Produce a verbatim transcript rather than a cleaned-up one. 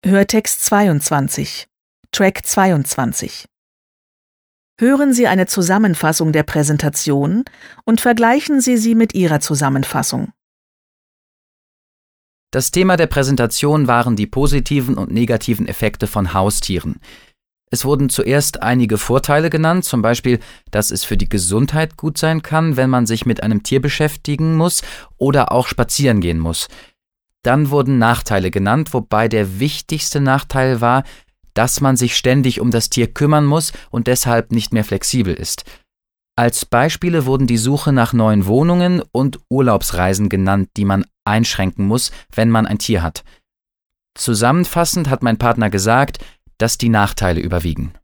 Hörtext zweiundzwanzig, Track zweiundzwanzig. Hören Sie eine Zusammenfassung der Präsentation und vergleichen Sie sie mit Ihrer Zusammenfassung. Das Thema der Präsentation waren die positiven und negativen Effekte von Haustieren. Es wurden zuerst einige Vorteile genannt, zum Beispiel, dass es für die Gesundheit gut sein kann, wenn man sich mit einem Tier beschäftigen muss oder auch spazieren gehen muss. Dann wurden Nachteile genannt, wobei der wichtigste Nachteil war, dass man sich ständig um das Tier kümmern muss und deshalb nicht mehr flexibel ist. Als Beispiele wurden die Suche nach neuen Wohnungen und Urlaubsreisen genannt, die man einschränken muss, wenn man ein Tier hat. Zusammenfassend hat mein Partner gesagt, dass die Nachteile überwiegen.